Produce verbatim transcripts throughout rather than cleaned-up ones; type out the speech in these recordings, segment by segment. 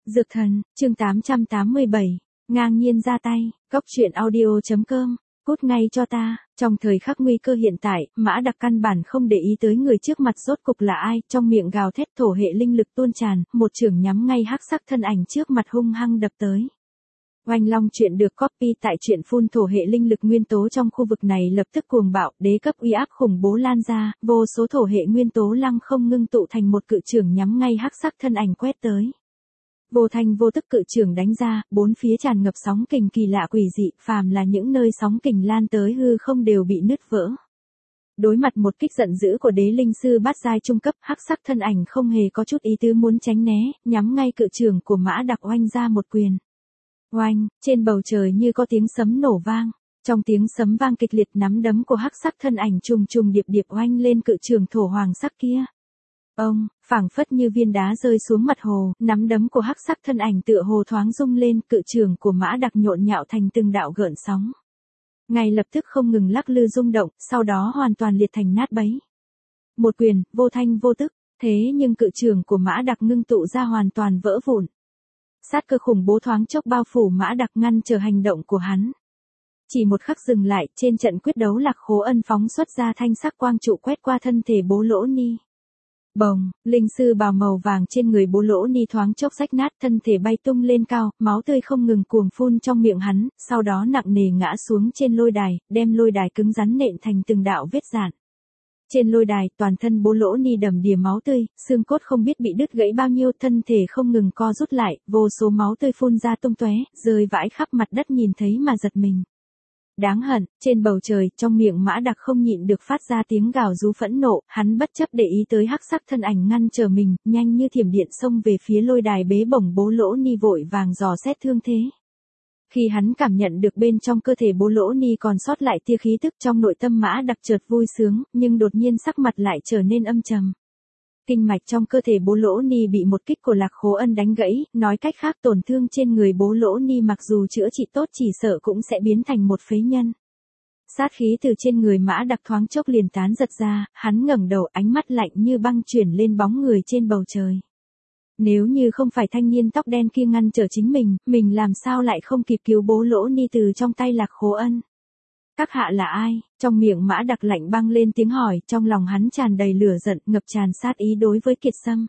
Dược thần, chương tám trăm tám mươi bảy, ngang nhiên ra tay, cốc truyện audio.com, cút ngay cho ta, trong thời khắc nguy cơ hiện tại, Mã Đặc căn bản không để ý tới người trước mặt rốt cục là ai, trong miệng gào thét thổ hệ linh lực tuôn tràn, một chưởng nhắm ngay hắc sắc thân ảnh trước mặt hung hăng đập tới. Oanh Long truyện được copy tại truyện phun thổ hệ linh lực nguyên tố trong khu vực này lập tức cuồng bạo, đế cấp uy áp khủng bố lan ra, vô số thổ hệ nguyên tố lăng không ngưng tụ thành một cự chưởng nhắm ngay hắc sắc thân ảnh quét tới. Vô thanh vô tức cự chưởng đánh ra, bốn phía tràn ngập sóng kình kỳ lạ quỷ dị, phàm là những nơi sóng kình lan tới hư không đều bị nứt vỡ. Đối mặt một kích giận dữ của đế linh sư bát giai trung cấp, hắc sắc thân ảnh không hề có chút ý tứ muốn tránh né, nhắm ngay cự chưởng của Mã Đặc oanh ra một quyền. Oanh, trên bầu trời như có tiếng sấm nổ vang, trong tiếng sấm vang kịch liệt nắm đấm của hắc sắc thân ảnh trùng trùng điệp điệp oanh lên cự chưởng thổ hoàng sắc kia. Ông, phảng phất như viên đá rơi xuống mặt hồ, nắm đấm của hắc sắc thân ảnh tựa hồ thoáng rung lên, cự chưởng của Mã Đặc nhộn nhạo thành từng đạo gợn sóng. Ngay lập tức không ngừng lắc lư rung động, sau đó hoàn toàn liệt thành nát bấy. Một quyền, vô thanh vô tức, thế nhưng cự chưởng của Mã Đặc ngưng tụ ra hoàn toàn vỡ vụn. Sát cơ khủng bố thoáng chốc bao phủ Mã Đặc ngăn chờ hành động của hắn. Chỉ một khắc dừng lại, trên trận quyết đấu Lạc Khố Ân phóng xuất ra thanh sắc quang trụ quét qua thân thể Bố Lỗ Ni. Bồng, linh sư bào màu vàng trên người Bố Lỗ Ni thoáng chốc rách nát, thân thể bay tung lên cao, máu tươi không ngừng cuồng phun trong miệng hắn, sau đó nặng nề ngã xuống trên lôi đài, đem lôi đài cứng rắn nện thành từng đạo vết rạn. Trên lôi đài, toàn thân Bố Lỗ Ni đầm đìa máu tươi, xương cốt không biết bị đứt gãy bao nhiêu, thân thể không ngừng co rút lại, vô số máu tươi phun ra tung tóe, rơi vãi khắp mặt đất nhìn thấy mà giật mình. Đáng hận, trên bầu trời, trong miệng Mã Đặc không nhịn được phát ra tiếng gào rú phẫn nộ, hắn bất chấp để ý tới hắc sắc thân ảnh ngăn chờ mình, nhanh như thiểm điện xông về phía lôi đài bế bổng Bố Lỗ Ni vội vàng dò xét thương thế. Khi hắn cảm nhận được bên trong cơ thể Bố Lỗ Ni còn sót lại tia khí tức, trong nội tâm Mã Đặc chợt vui sướng, nhưng đột nhiên sắc mặt lại trở nên âm trầm. Kinh mạch trong cơ thể Bố Lỗ Ni bị một kích của Lạc Khố Ân đánh gãy, nói cách khác tổn thương trên người Bố Lỗ Ni mặc dù chữa trị tốt chỉ sợ cũng sẽ biến thành một phế nhân. Sát khí từ trên người Mã Đặc thoáng chốc liền tán giật ra, hắn ngẩng đầu, ánh mắt lạnh như băng chuyển lên bóng người trên bầu trời. Nếu như không phải thanh niên tóc đen kia ngăn trở chính mình, mình làm sao lại không kịp cứu Bố Lỗ Ni từ trong tay Lạc Khố Ân. Các hạ là ai? Trong miệng Mã Đặc lạnh băng lên tiếng hỏi, trong lòng hắn tràn đầy lửa giận, ngập tràn sát ý đối với Kiệt Sâm.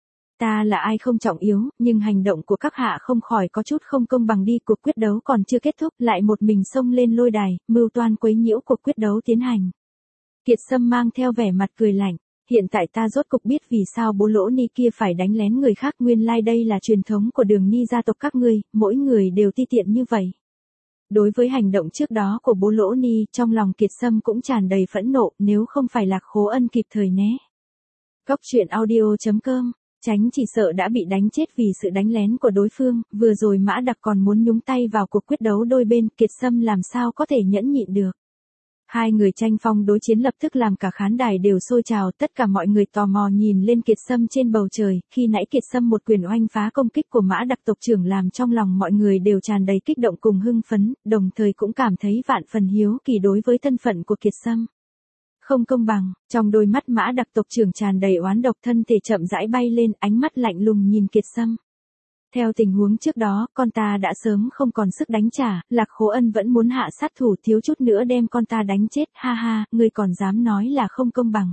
Ta là ai không trọng yếu, nhưng hành động của các hạ không khỏi có chút không công bằng đi, cuộc quyết đấu còn chưa kết thúc, lại một mình xông lên lôi đài, mưu toan quấy nhiễu cuộc quyết đấu tiến hành. Kiệt Sâm mang theo vẻ mặt cười lạnh. Hiện tại ta rốt cục biết vì sao Bố Lỗ Ni kia phải đánh lén người khác, nguyên lai đây là truyền thống của Đường Ni gia tộc các ngươi, mỗi người đều ti tiện như vậy. Đối với hành động trước đó của Bố Lỗ Ni, trong lòng Kiệt Sâm cũng tràn đầy phẫn nộ, nếu không phải Lạc Khố Ân kịp thời né. Cốc truyện audio.com, tránh chỉ sợ đã bị đánh chết vì sự đánh lén của đối phương, vừa rồi Mã Đặc còn muốn nhúng tay vào cuộc quyết đấu đôi bên, Kiệt Sâm làm sao có thể nhẫn nhịn được. Hai người tranh phong đối chiến lập tức làm cả khán đài đều sôi trào, tất cả mọi người tò mò nhìn lên Kiệt Sâm trên bầu trời, khi nãy Kiệt Sâm một quyền oanh phá công kích của Mã Đặc tộc trưởng làm trong lòng mọi người đều tràn đầy kích động cùng hưng phấn, đồng thời cũng cảm thấy vạn phần hiếu kỳ đối với thân phận của Kiệt Sâm. Không công bằng, trong đôi mắt Mã Đặc tộc trưởng tràn đầy oán độc, thân thể chậm rãi bay lên, ánh mắt lạnh lùng nhìn Kiệt Sâm. Theo tình huống trước đó, con ta đã sớm không còn sức đánh trả, Lạc Khố Ân vẫn muốn hạ sát thủ, thiếu chút nữa đem con ta đánh chết, ha ha, ngươi còn dám nói là không công bằng.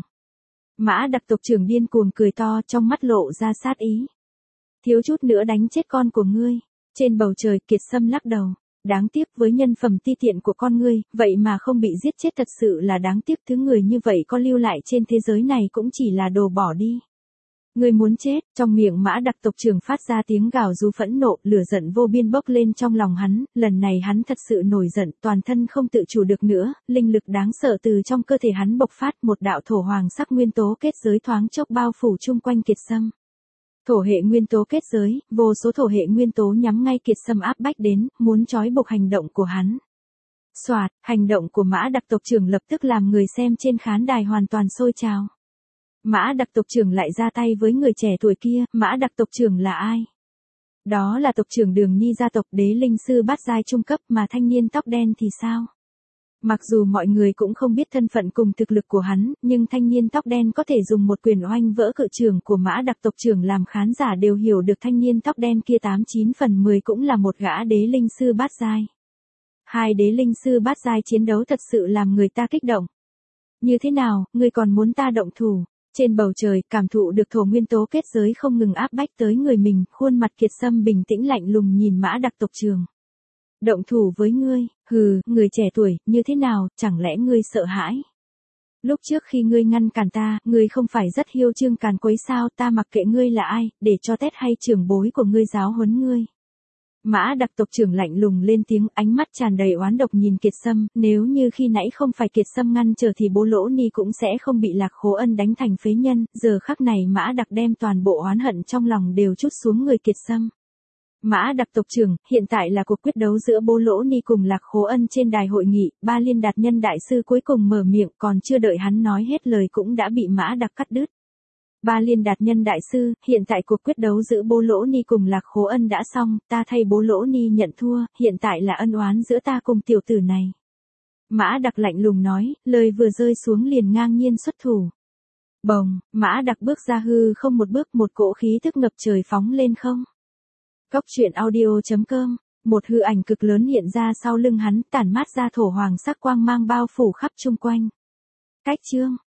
Mã Đặc tộc trưởng điên cuồng cười to, trong mắt lộ ra sát ý. Thiếu chút nữa đánh chết con của ngươi. Trên bầu trời, Kiệt Sâm lắc đầu. Đáng tiếc, với nhân phẩm ti tiện của con ngươi, vậy mà không bị giết chết, thật sự là đáng tiếc, thứ người như vậy có lưu lại trên thế giới này cũng chỉ là đồ bỏ đi. Ngươi muốn chết, trong miệng Mã Đặc tộc trưởng phát ra tiếng gào rú phẫn nộ, lửa giận vô biên bốc lên trong lòng hắn, lần này hắn thật sự nổi giận, toàn thân không tự chủ được nữa, linh lực đáng sợ từ trong cơ thể hắn bộc phát, một đạo thổ hoàng sắc nguyên tố kết giới thoáng chốc bao phủ chung quanh Kiệt Sâm. Thổ hệ nguyên tố kết giới, vô số thổ hệ nguyên tố nhắm ngay Kiệt Sâm áp bách đến, muốn trói buộc hành động của hắn. Soạt, hành động của Mã Đặc tộc trưởng lập tức làm người xem trên khán đài hoàn toàn sôi trào. Mã Đặc tộc trưởng lại ra tay với người trẻ tuổi kia, Mã Đặc tộc trưởng là ai? Đó là tộc trưởng Đường Ni gia tộc, đế linh sư bát giai trung cấp, mà thanh niên tóc đen thì sao? Mặc dù mọi người cũng không biết thân phận cùng thực lực của hắn, nhưng thanh niên tóc đen có thể dùng một quyền oanh vỡ cự trưởng của Mã Đặc tộc trưởng làm khán giả đều hiểu được thanh niên tóc đen kia tám chín phần mười cũng là một gã đế linh sư bát giai. Hai đế linh sư bát giai chiến đấu thật sự làm người ta kích động. Như thế nào, ngươi còn muốn ta động thủ? Trên bầu trời, cảm thụ được thổ nguyên tố kết giới không ngừng áp bách tới người mình, khuôn mặt Kiệt Sâm bình tĩnh lạnh lùng nhìn Mã Đặc tộc trưởng. Động thủ với ngươi, hừ, người trẻ tuổi, như thế nào, chẳng lẽ ngươi sợ hãi? Lúc trước khi ngươi ngăn cản ta, ngươi không phải rất hiêu trương càn quấy sao, ta mặc kệ ngươi là ai, để cho tét hay trưởng bối của ngươi giáo huấn ngươi. Mã Đặc tộc trưởng lạnh lùng lên tiếng, ánh mắt tràn đầy oán độc nhìn Kiệt Sâm, nếu như khi nãy không phải Kiệt Sâm ngăn trở thì Bố Lỗ Ni cũng sẽ không bị Lạc Khố Ân đánh thành phế nhân, giờ khắc này Mã Đặc đem toàn bộ oán hận trong lòng đều trút xuống người Kiệt Sâm. Mã Đặc tộc trưởng, hiện tại là cuộc quyết đấu giữa Bố Lỗ Ni cùng Lạc Khố Ân trên đài hội nghị, Ba Liên Đạt Nhân đại sư cuối cùng mở miệng, còn chưa đợi hắn nói hết lời cũng đã bị Mã Đặc cắt đứt. Ba Liên Đạt Nhân đại sư, hiện tại cuộc quyết đấu giữa Bố Lỗ Ni cùng Lạc Khố Ân đã xong, ta thay Bố Lỗ Ni nhận thua, hiện tại là ân oán giữa ta cùng tiểu tử này. Mã Đặc lạnh lùng nói, lời vừa rơi xuống liền ngang nhiên xuất thủ. Bồng, Mã Đặc bước ra hư không một bước, một cỗ khí thức ngập trời phóng lên không. Cốc truyện audio chấm com, một hư ảnh cực lớn hiện ra sau lưng hắn, tản mát ra thổ hoàng sắc quang mang bao phủ khắp chung quanh. Cách chương